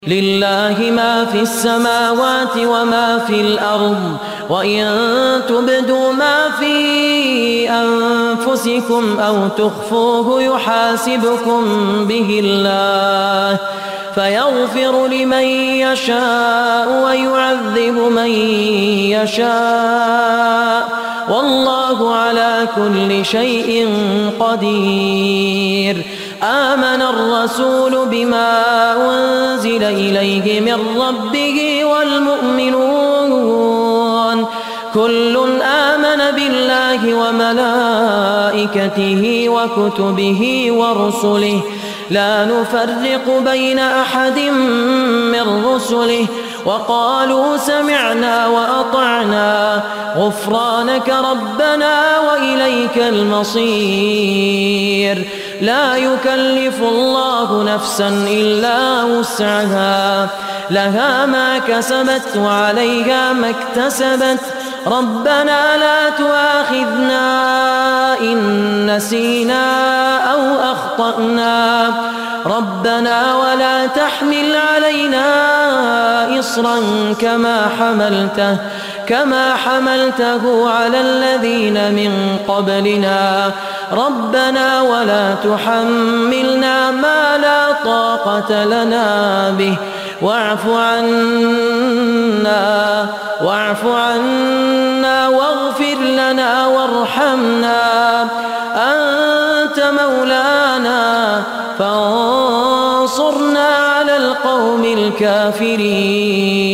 لله ما في السماوات وما في الأرض وإن تبدوا ما في أنفسكم أو تخفوه يحاسبكم به الله فيغفر لمن يشاء ويعذب من يشاء والله على كل شيء قدير. آمن الرسول بما أنزل إليه من ربه والمؤمنون كل آمن بالله وملائكته وكتبه ورسله لا نفرق بين أحد من رسله وقالوا سمعنا وأطعنا غفرانك ربنا وإليك المصير. لا يكلف الله نفسا إلا وسعها لها ما كسبت وعليها ما اكتسبت ربنا لا تؤاخذنا إن نسينا أو أخطأنا ربنا ولا تحمل علينا إصرا كما حملته على الذين من قبلنا ربنا ولا تحملنا ما لا طاقة لنا به واعف عنا واغفر لنا وارحمنا أنت مولانا فانصرنا على القوم الكافرين.